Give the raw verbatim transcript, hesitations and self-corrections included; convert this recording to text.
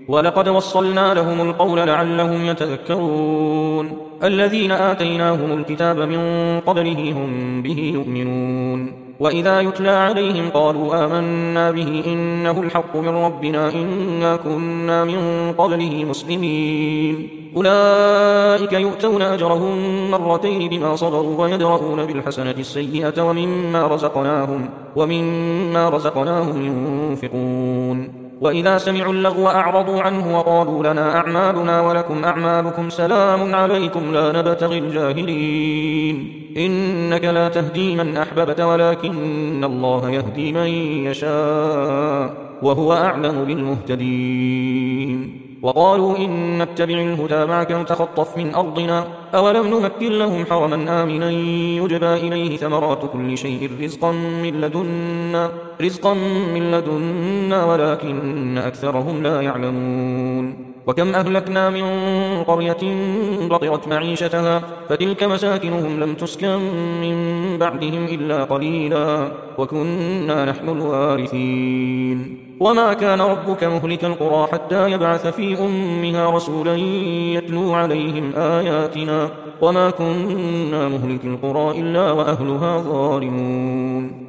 ولقد وصلنا لهم القول لعلهم يتذكرون الذين آتيناهم الكتاب من قبله هم به يؤمنون وإذا يتلى عليهم قالوا آمنا به إنه الحق من ربنا إنا كنا من قبله مسلمين أولئك يؤتون أجرهم مرتين بما صبروا ويدرؤون بالحسنة السيئة ومما رزقناهم, ومما رزقناهم ينفقون وإذا سمعوا اللغو أعرضوا عنه وقالوا لنا أعمالنا ولكم أعمالكم سلام عليكم لا نبتغي الجاهلين إنك لا تهدي من أحببت ولكن الله يهدي من يشاء وهو أعلم بالمهتدين وقالوا إن نتبع الهدى معك نتخطف من أرضنا أولم نمكن لهم حرما آمنا يجبى إليه ثمرات كل شيء رزقا من لدنا, رزقا من لدنا ولكن أكثرهم لا يعلمون وكم أهلكنا من قرية بطرت معيشتها فتلك مساكنهم لم تسكن من بعدهم إلا قليلا وكنا نحن الوارثين وما كان ربك مهلك القرى حتى يبعث في أمها رسولا يتلو عليهم آياتنا وما كنا مهلك القرى إلا وأهلها ظالمون